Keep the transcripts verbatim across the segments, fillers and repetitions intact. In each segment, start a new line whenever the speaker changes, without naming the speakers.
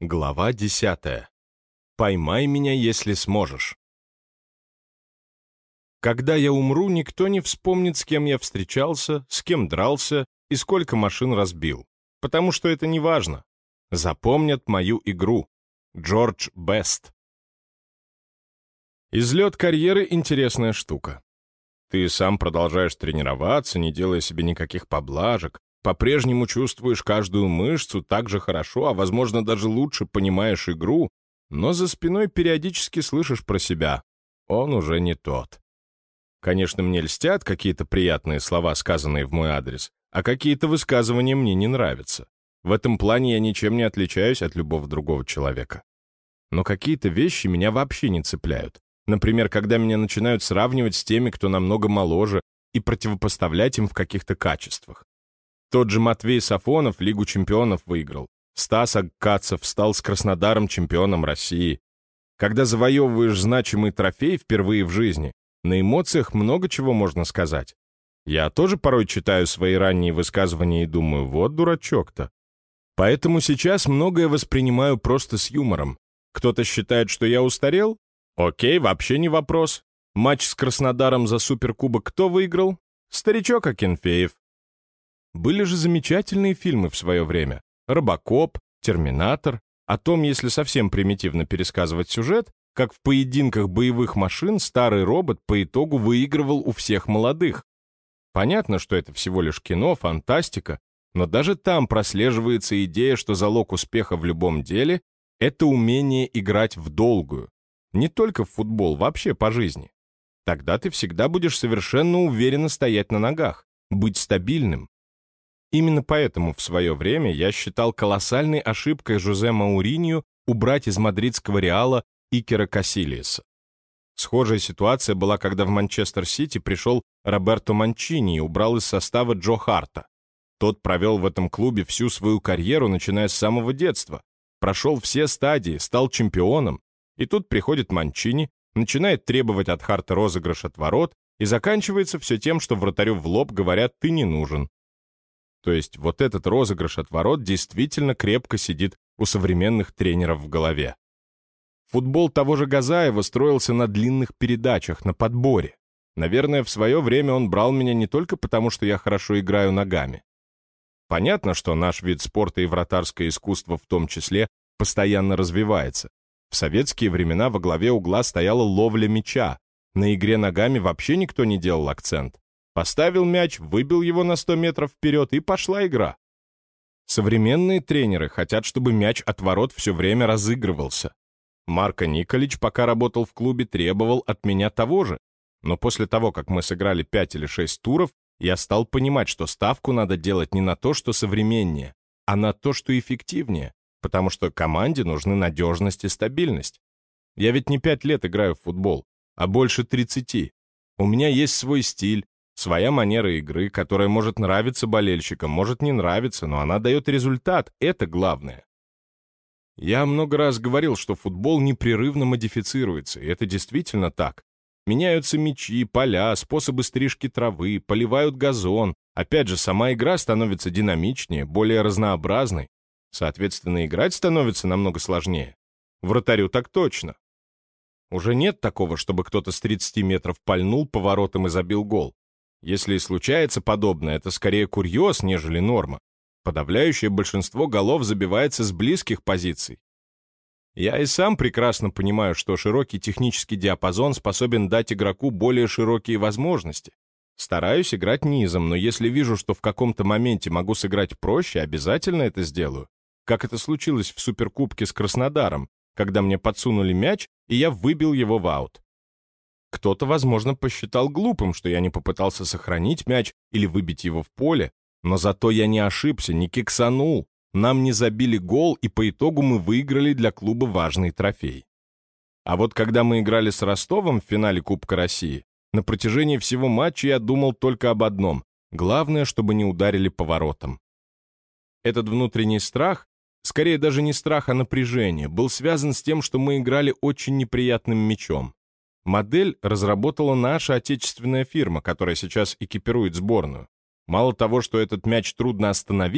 Глава десятая. Поймай меня, если сможешь. Когда я умру, никто не вспомнит, с кем я встречался, с кем дрался и сколько машин разбил, потому что это не важно. Запомнят мою игру. Джордж Бест. Излет карьеры — интересная штука. Ты сам продолжаешь тренироваться, не делая себе никаких поблажек, по-прежнему чувствуешь каждую мышцу так же хорошо, а, возможно, даже лучше понимаешь игру, но за спиной периодически слышишь про себя. Он уже не тот. Конечно, мне льстят какие-то приятные слова, сказанные в мой адрес, а какие-то высказывания мне не нравятся. В этом плане я ничем не отличаюсь от любого другого человека. Но какие-то вещи меня вообще не цепляют. Например, когда меня начинают сравнивать с теми, кто намного моложе, и противопоставлять им в каких-то качествах. Тот же Матвей Сафонов Лигу чемпионов выиграл. Стас Агкацев стал с Краснодаром чемпионом России. Когда завоевываешь значимый трофей впервые в жизни, на эмоциях много чего можно сказать. Я тоже порой читаю свои ранние высказывания и думаю, вот дурачок-то. Поэтому сейчас многое воспринимаю просто с юмором. Кто-то считает, что я устарел? Окей, вообще не вопрос. Матч с Краснодаром за суперкубок кто выиграл? Старичок Акинфеев. Были же замечательные фильмы в свое время. «Робокоп», «Терминатор», о том, если совсем примитивно пересказывать сюжет, как в поединках боевых машин старый робот по итогу выигрывал у всех молодых. Понятно, что это всего лишь кино, фантастика, но даже там прослеживается идея, что залог успеха в любом деле — это умение играть в долгую. Не только в футбол, вообще по жизни. Тогда ты всегда будешь совершенно уверенно стоять на ногах, быть стабильным. Именно поэтому в свое время я считал колоссальной ошибкой Жозе Мауриньо убрать из мадридского Реала Икера Касильяса. Схожая ситуация была, когда в Манчестер-Сити пришел Роберто Манчини и убрал из состава Джо Харта. Тот провел в этом клубе всю свою карьеру, начиная с самого детства, прошел все стадии, стал чемпионом, и тут приходит Манчини, начинает требовать от Харта розыгрыш от ворот, и заканчивается все тем, что вратарю в лоб говорят «ты не нужен». То есть вот этот розыгрыш от ворот действительно крепко сидит у современных тренеров в голове. Футбол того же Газаева строился на длинных передачах, на подборе. Наверное, в свое время он брал меня не только потому, что я хорошо играю ногами. Понятно, что наш вид спорта и вратарское искусство в том числе постоянно развивается. В советские времена во главе угла стояла ловля мяча. На игре ногами вообще никто не делал акцент. Поставил мяч, выбил его на сто метров вперед, и пошла игра. Современные тренеры хотят, чтобы мяч от ворот все время разыгрывался. Марко Николич, пока работал в клубе, требовал от меня того же. Но после того, как мы сыграли пять или шесть туров, я стал понимать, что ставку надо делать не на то, что современнее, а на то, что эффективнее, потому что команде нужны надежность и стабильность. Я ведь не пять лет играю в футбол, а больше тридцати. У меня есть свой стиль, своя манера игры, которая может нравиться болельщикам, может не нравиться, но она дает результат, это главное. Я много раз говорил, что футбол непрерывно модифицируется, и это действительно так. Меняются мячи, поля, способы стрижки травы, поливают газон. Опять же, сама игра становится динамичнее, более разнообразной. Соответственно, играть становится намного сложнее. Вратарю так точно. Уже нет такого, чтобы кто-то с тридцати метров пальнул поворотом и забил гол. Если и случается подобное, это скорее курьез, нежели норма. Подавляющее большинство голов забивается с близких позиций. Я и сам прекрасно понимаю, что широкий технический диапазон способен дать игроку более широкие возможности. Стараюсь играть низом, но если вижу, что в каком-то моменте могу сыграть проще, обязательно это сделаю. Как это случилось в Суперкубке с Краснодаром, когда мне подсунули мяч, и я выбил его в аут. Кто-то, возможно, посчитал глупым, что я не попытался сохранить мяч или выбить его в поле, но зато я не ошибся, не киксанул. Нам не забили гол, и по итогу мы выиграли для клуба важный трофей. А вот когда мы играли с Ростовом в финале Кубка России, на протяжении всего матча я думал только об одном — главное, чтобы не ударили по воротам. Этот внутренний страх, скорее даже не страх, а напряжение, был связан с тем, что мы играли очень неприятным мячом. Модель разработала наша отечественная фирма, которая сейчас экипирует сборную. Мало того, что этот мяч трудно остановить,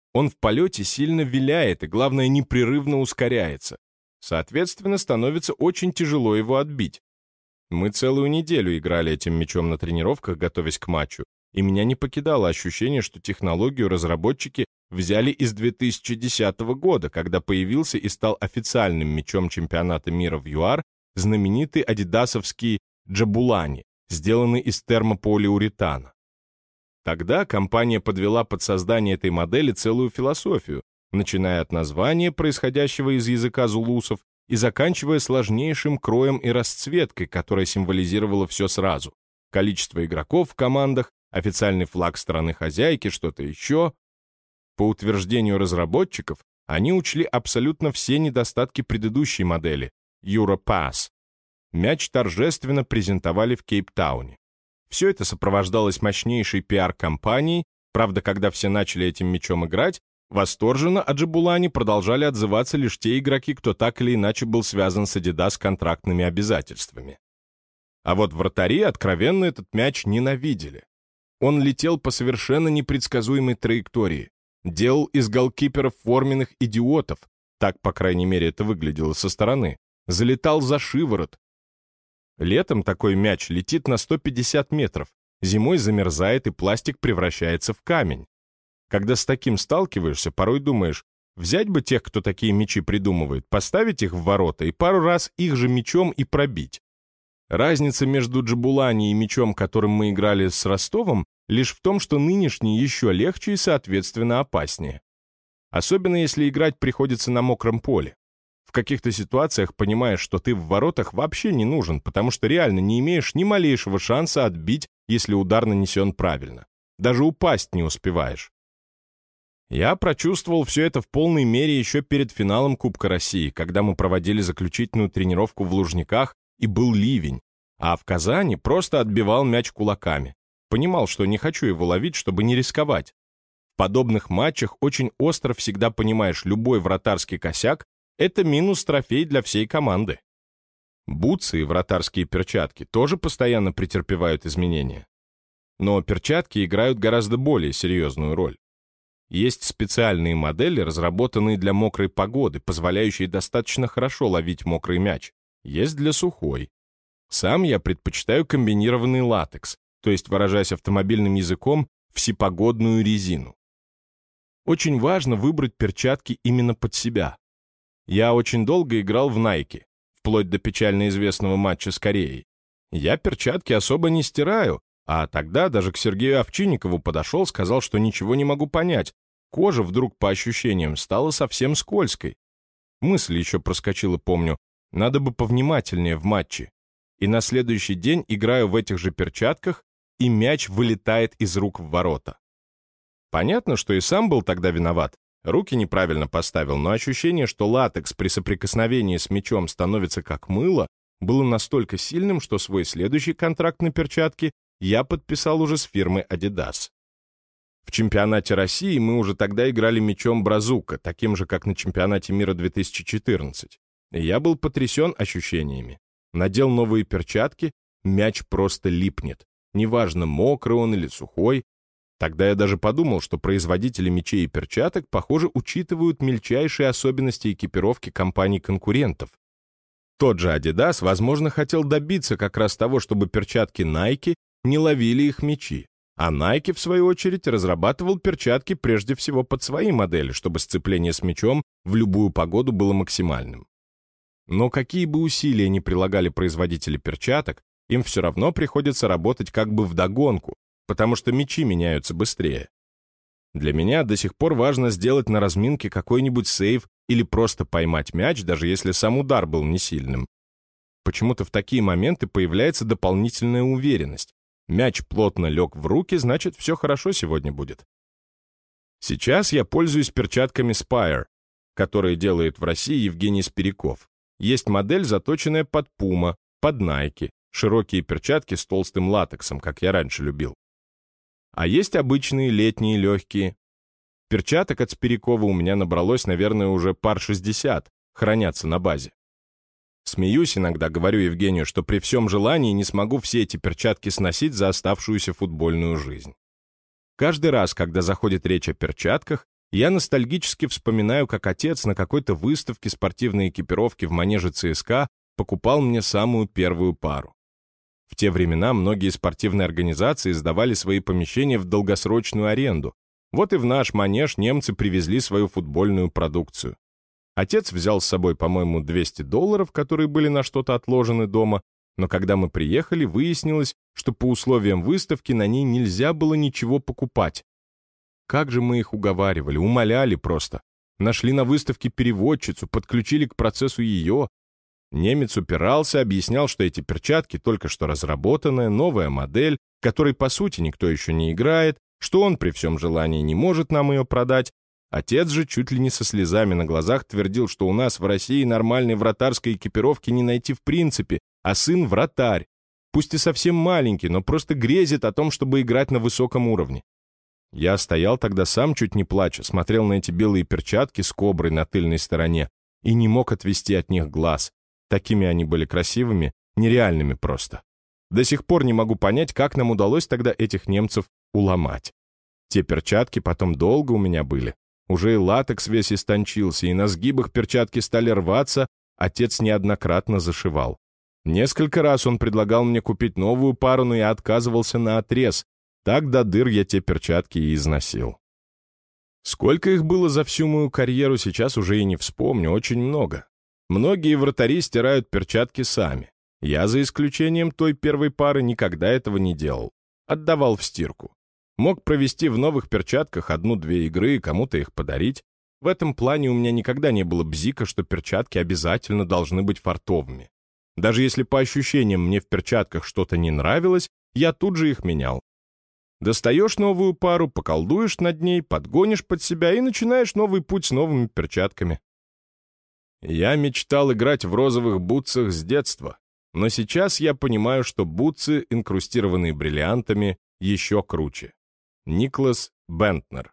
Он в полете сильно виляет и, главное, непрерывно ускоряется. Соответственно, становится очень тяжело его отбить. Мы целую неделю играли этим мячом на тренировках, готовясь к матчу, и меня не покидало ощущение, что технологию разработчики взяли из две тысячи десятого года, когда появился и стал официальным мячом чемпионата мира в ЮАР знаменитый адидасовский Джабулани, сделанный из термополиуретана. Тогда компания подвела под создание этой модели целую философию, начиная от названия, происходящего из языка зулусов, и заканчивая сложнейшим кроем и расцветкой, которая символизировала все сразу. Количество игроков в командах, официальный флаг страны-хозяйки, что-то еще. По утверждению разработчиков, они учли абсолютно все недостатки предыдущей модели Europass. Мяч торжественно презентовали в Кейптауне. Все это сопровождалось мощнейшей пиар-кампанией, правда, когда все начали этим мячом играть, восторженно о Джабулане продолжали отзываться лишь те игроки, кто так или иначе был связан с Adidas контрактными обязательствами. А вот вратари откровенно этот мяч ненавидели. Он летел по совершенно непредсказуемой траектории, делал из голкиперов форменных идиотов, так, по крайней мере, это выглядело со стороны, залетал за шиворот. Летом такой мяч летит на сто пятьдесят метров, зимой замерзает и пластик превращается в камень. Когда с таким сталкиваешься, порой думаешь, взять бы тех, кто такие мячи придумывает, поставить их в ворота и пару раз их же мячом и пробить. Разница между Джабулани и мячом, которым мы играли с Ростовом, лишь в том, что нынешний еще легче и, соответственно, опаснее. Особенно если играть приходится на мокром поле. В каких-то ситуациях понимаешь, что ты в воротах вообще не нужен, потому что реально не имеешь ни малейшего шанса отбить, если удар нанесен правильно. Даже упасть не успеваешь. Я прочувствовал все это в полной мере еще перед финалом Кубка России, когда мы проводили заключительную тренировку в Лужниках, и был ливень, а в Казани просто отбивал мяч кулаками. Понимал, что не хочу его ловить, чтобы не рисковать. В подобных матчах очень остро всегда понимаешь, любой вратарский косяк — это минус трофей для всей команды. Бутсы и вратарские перчатки тоже постоянно претерпевают изменения. Но перчатки играют гораздо более серьезную роль. Есть специальные модели, разработанные для мокрой погоды, позволяющие достаточно хорошо ловить мокрый мяч. Есть для сухой. Сам я предпочитаю комбинированный латекс, то есть, выражаясь автомобильным языком, всепогодную резину. Очень важно выбрать перчатки именно под себя. Я очень долго играл в Nike, вплоть до печально известного матча с Кореей. Я перчатки особо не стираю, а тогда даже к Сергею Овчинникову подошел, сказал, что ничего не могу понять. Кожа вдруг, по ощущениям, стала совсем скользкой. Мысль еще проскочила, помню, надо бы повнимательнее в матче. И на следующий день играю в этих же перчатках, и мяч вылетает из рук в ворота. Понятно, что и сам был тогда виноват. Руки неправильно поставил, но ощущение, что латекс при соприкосновении с мячом становится как мыло, было настолько сильным, что свой следующий контракт на перчатки я подписал уже с фирмой Adidas. В чемпионате России мы уже тогда играли мячом Бразука, таким же, как на чемпионате мира две тысячи четырнадцать. И я был потрясен ощущениями. Надел новые перчатки, мяч просто липнет. Неважно, мокрый он или сухой. Тогда я даже подумал, что производители мячей и перчаток, похоже, учитывают мельчайшие особенности экипировки компаний-конкурентов. Тот же Adidas, возможно, хотел добиться как раз того, чтобы перчатки Nike не ловили их мячи. А Nike, в свою очередь, разрабатывал перчатки прежде всего под свои модели, чтобы сцепление с мячом в любую погоду было максимальным. Но какие бы усилия ни прилагали производители перчаток, им все равно приходится работать как бы вдогонку, потому что мячи меняются быстрее. Для меня до сих пор важно сделать на разминке какой-нибудь сейв или просто поймать мяч, даже если сам удар был не сильным. Почему-то в такие моменты появляется дополнительная уверенность. Мяч плотно лег в руки, значит, все хорошо сегодня будет. Сейчас я пользуюсь перчатками Spire, которые делает в России Евгений Спиряков. Есть модель, заточенная под Puma, под Nike, широкие перчатки с толстым латексом, как я раньше любил. А есть обычные летние легкие. Перчаток от Спирякова у меня набралось, наверное, уже пар шестьдесят, хранятся на базе. Смеюсь иногда, говорю Евгению, что при всем желании не смогу все эти перчатки сносить за оставшуюся футбольную жизнь. Каждый раз, когда заходит речь о перчатках, Я ностальгически вспоминаю, как отец на какой-то выставке спортивной экипировки в манеже ЦСКА покупал мне самую первую пару. В те времена многие спортивные организации сдавали свои помещения в долгосрочную аренду. Вот и в наш манеж немцы привезли свою футбольную продукцию. Отец взял с собой, по-моему, двести долларов, которые были на что-то отложены дома, но когда мы приехали, выяснилось, что по условиям выставки на ней нельзя было ничего покупать. Как же мы их уговаривали, умоляли просто. Нашли на выставке переводчицу, подключили к процессу ее. Немец упирался, объяснял, что эти перчатки только что разработанная, новая модель, которой по сути никто еще не играет, что он при всем желании не может нам ее продать. Отец же чуть ли не со слезами на глазах твердил, что у нас в России нормальной вратарской экипировки не найти в принципе, а сын вратарь. Пусть и совсем маленький, но просто грезит о том, чтобы играть на высоком уровне. Я стоял тогда сам чуть не плача, смотрел на эти белые перчатки с коброй на тыльной стороне и не мог отвести от них глаз. Такими они были красивыми, нереальными просто. До сих пор не могу понять, как нам удалось тогда этих немцев уломать. Те перчатки потом долго у меня были. Уже и латекс весь истончился, и на сгибах перчатки стали рваться, отец неоднократно зашивал. Несколько раз он предлагал мне купить новую пару, но я отказывался наотрез. Так до дыр я те перчатки и износил. Сколько их было за всю мою карьеру, сейчас уже и не вспомню, очень много. Многие вратари стирают перчатки сами. Я, за исключением той первой пары, никогда этого не делал. Отдавал в стирку. Мог провести в новых перчатках одну-две игры и кому-то их подарить. В этом плане у меня никогда не было бзика, что перчатки обязательно должны быть фартовыми. Даже если по ощущениям мне в перчатках что-то не нравилось, я тут же их менял. Достаешь новую пару, поколдуешь над ней, подгонишь под себя и начинаешь новый путь с новыми перчатками. Я мечтал играть в розовых бутсах с детства, но сейчас я понимаю, что бутсы, инкрустированные бриллиантами, еще круче. Никлас Бентнер.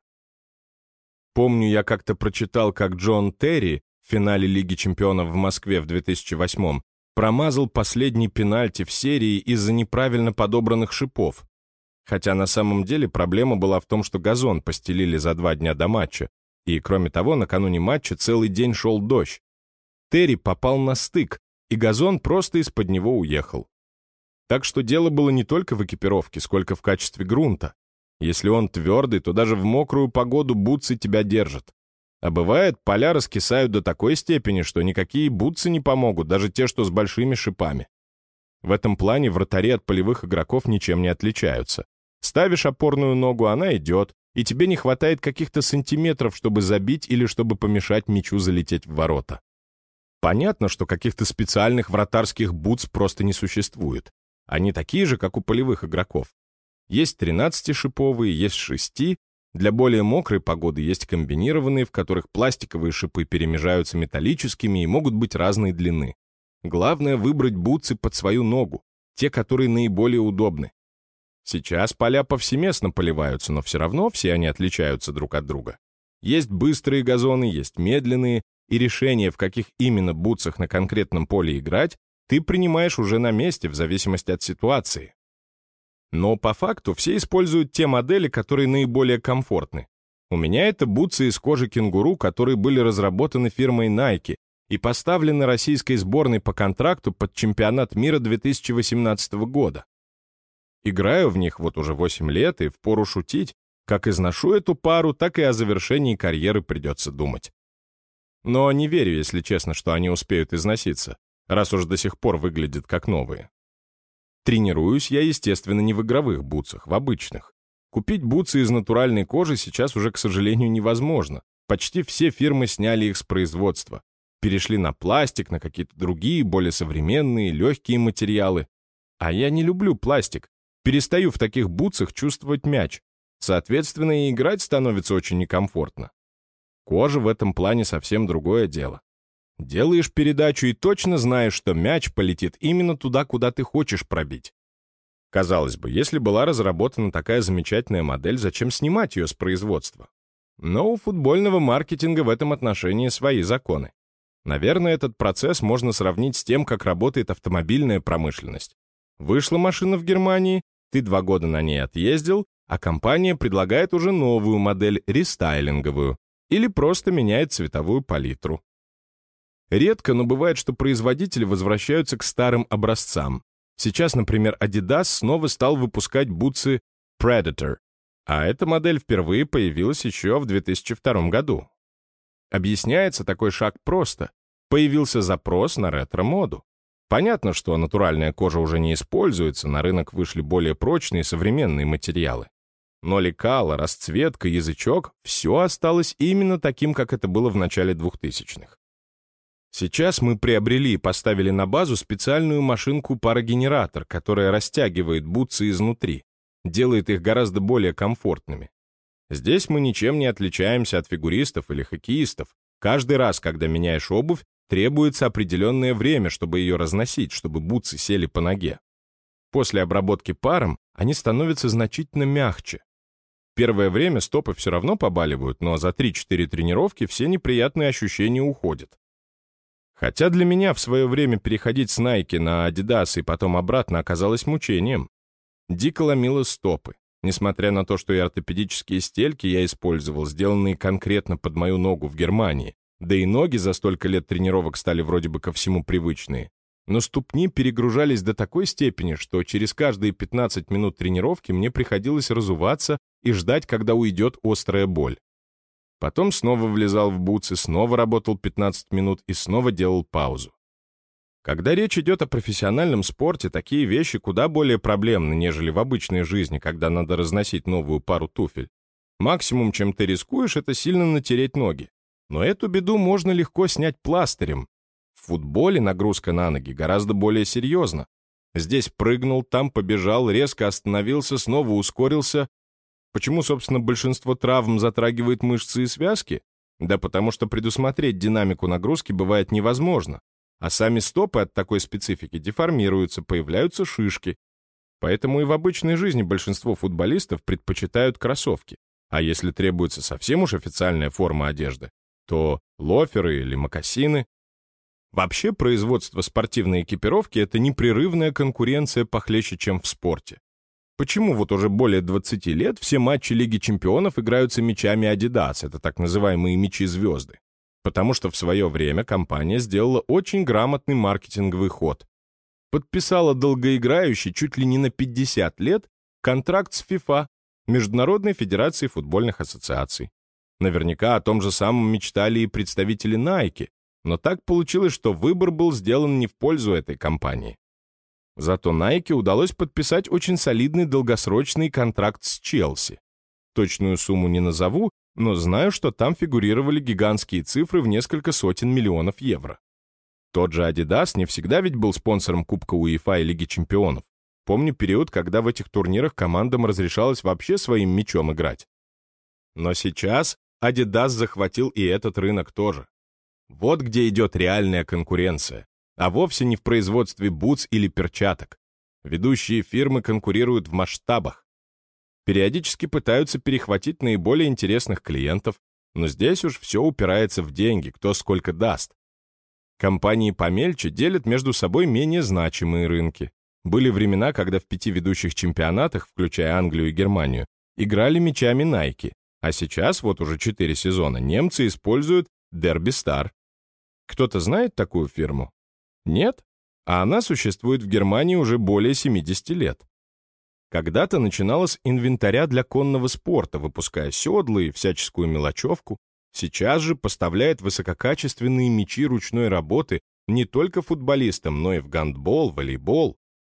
Помню, я как-то прочитал, как Джон Терри в финале Лиги чемпионов в Москве в две тысячи восьмом промазал последний пенальти в серии из-за неправильно подобранных шипов. Хотя на самом деле проблема была в том, что газон постелили за два дня до матча, и, кроме того, накануне матча целый день шел дождь. Терри попал на стык, и газон просто из-под него уехал. Так что дело было не только в экипировке, сколько в качестве грунта. Если он твердый, то даже в мокрую погоду бутсы тебя держат. А бывает, поля раскисают до такой степени, что никакие бутсы не помогут, даже те, что с большими шипами. В этом плане вратари от полевых игроков ничем не отличаются. Ставишь опорную ногу, она идет, и тебе не хватает каких-то сантиметров, чтобы забить или чтобы помешать мячу залететь в ворота. Понятно, что каких-то специальных вратарских бутс просто не существует. Они такие же, как у полевых игроков. Есть тринадцатишиповые, есть шести. Для более мокрой погоды есть комбинированные, в которых пластиковые шипы перемежаются металлическими и могут быть разной длины. Главное выбрать бутсы под свою ногу, те, которые наиболее удобны. Сейчас поля повсеместно поливаются, но все равно все они отличаются друг от друга. Есть быстрые газоны, есть медленные, и решение, в каких именно бутсах на конкретном поле играть, ты принимаешь уже на месте в зависимости от ситуации. Но по факту все используют те модели, которые наиболее комфортны. У меня это бутсы из кожи кенгуру, которые были разработаны фирмой Nike и поставлены российской сборной по контракту под чемпионат мира две тысячи восемнадцатого года. Играю в них вот уже восемь лет, и впору шутить, как изношу эту пару, так и о завершении карьеры придется думать. Но не верю, если честно, что они успеют износиться, раз уж до сих пор выглядят как новые. Тренируюсь я, естественно, не в игровых бутсах, в обычных. Купить бутсы из натуральной кожи сейчас уже, к сожалению, невозможно. Почти все фирмы сняли их с производства. Перешли на пластик, на какие-то другие, более современные, легкие материалы. А я не люблю пластик. Перестаю в таких бутсах чувствовать мяч. Соответственно, и играть становится очень некомфортно. Кожа в этом плане совсем другое дело. Делаешь передачу и точно знаешь, что мяч полетит именно туда, куда ты хочешь пробить. Казалось бы, если была разработана такая замечательная модель, зачем снимать ее с производства? Но у футбольного маркетинга в этом отношении свои законы. Наверное, этот процесс можно сравнить с тем, как работает автомобильная промышленность. Вышла машина в Германии, ты два года на ней отъездил, а компания предлагает уже новую модель, рестайлинговую. или просто меняет цветовую палитру. Редко, но бывает, что производители возвращаются к старым образцам. Сейчас, например, Adidas снова стал выпускать бутсы Predator, а эта модель впервые появилась еще в две тысячи втором году. Объясняется такой шаг просто. Появился запрос на ретро-моду. Понятно, что натуральная кожа уже не используется, на рынок вышли более прочные современные материалы. Но лекало, расцветка, язычок — все осталось именно таким, как это было в начале двухтысячных. Сейчас мы приобрели и поставили на базу специальную машинку-парогенератор, которая растягивает бутсы изнутри, делает их гораздо более комфортными. Здесь мы ничем не отличаемся от фигуристов или хоккеистов. Каждый раз, когда меняешь обувь, требуется определенное время, чтобы ее разносить, чтобы бутсы сели по ноге. После обработки паром они становятся значительно мягче. Первое время стопы все равно побаливают, но за три-четыре тренировки все неприятные ощущения уходят. Хотя для меня в свое время переходить с Nike на Adidas и потом обратно оказалось мучением. Дико ломило стопы. Несмотря на то, что и ортопедические стельки я использовал, сделанные конкретно под мою ногу в Германии, да и ноги за столько лет тренировок стали вроде бы ко всему привычные, но ступни перегружались до такой степени, что через каждые пятнадцать минут тренировки мне приходилось разуваться и ждать, когда уйдет острая боль. Потом снова влезал в бутсы, снова работал пятнадцать минут и снова делал паузу. Когда речь идет о профессиональном спорте, такие вещи куда более проблемны, нежели в обычной жизни, когда надо разносить новую пару туфель. Максимум, чем ты рискуешь, это сильно натереть ноги. Но эту беду можно легко снять пластырем. В футболе нагрузка на ноги гораздо более серьезна. Здесь прыгнул, там побежал, резко остановился, снова ускорился. Почему, собственно, большинство травм затрагивает мышцы и связки? Да потому что предусмотреть динамику нагрузки бывает невозможно. А сами стопы от такой специфики деформируются, появляются шишки. Поэтому и в обычной жизни большинство футболистов предпочитают кроссовки. А если требуется совсем уж официальная форма одежды, то лоферы или мокасины. Вообще, производство спортивной экипировки — это непрерывная конкуренция похлеще, чем в спорте. Почему вот уже более двадцати лет все матчи Лиги чемпионов играются мячами Adidas, это так называемые мячи-звезды? Потому что в свое время компания сделала очень грамотный маркетинговый ход. Подписала долгоиграющий, чуть ли не на пятьдесят лет, контракт с FIFA, Международной Федерацией футбольных ассоциаций. Наверняка о том же самом мечтали и представители Nike, но так получилось, что выбор был сделан не в пользу этой компании. Зато Nike удалось подписать очень солидный долгосрочный контракт с Челси. Точную сумму не назову, но знаю, что там фигурировали гигантские цифры в несколько сотен миллионов евро. Тот же Adidas не всегда ведь был спонсором Кубка УЕФА и Лиги чемпионов. Помню период, когда в этих турнирах командам разрешалось вообще своим мячом играть. Но сейчас Adidas захватил и этот рынок тоже. Вот где идет реальная конкуренция, а вовсе не в производстве бутс или перчаток. Ведущие фирмы конкурируют в масштабах. Периодически пытаются перехватить наиболее интересных клиентов, но здесь уж все упирается в деньги, кто сколько даст. Компании помельче делят между собой менее значимые рынки. Были времена, когда в пяти ведущих чемпионатах, включая Англию и Германию, играли мячами Nike, а сейчас, вот уже четыре сезона, немцы используют Derby Star. Кто-то знает такую фирму? Нет? А она существует в Германии уже более семидесяти лет. Когда-то начинала с инвентаря для конного спорта, выпуская седла и всяческую мелочевку. Сейчас же поставляет высококачественные мячи ручной работы не только футболистам, но и в гандбол, волейбол.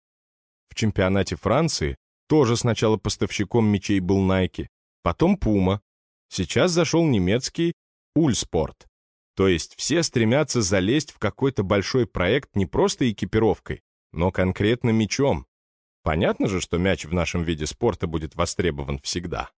В чемпионате Франции тоже сначала поставщиком мячей был Nike, потом Puma. Сейчас зашел немецкий Uhlsport. То есть все стремятся залезть в какой-то большой проект не просто экипировкой, но конкретно мячом. Понятно же, что мяч в нашем виде спорта будет востребован всегда.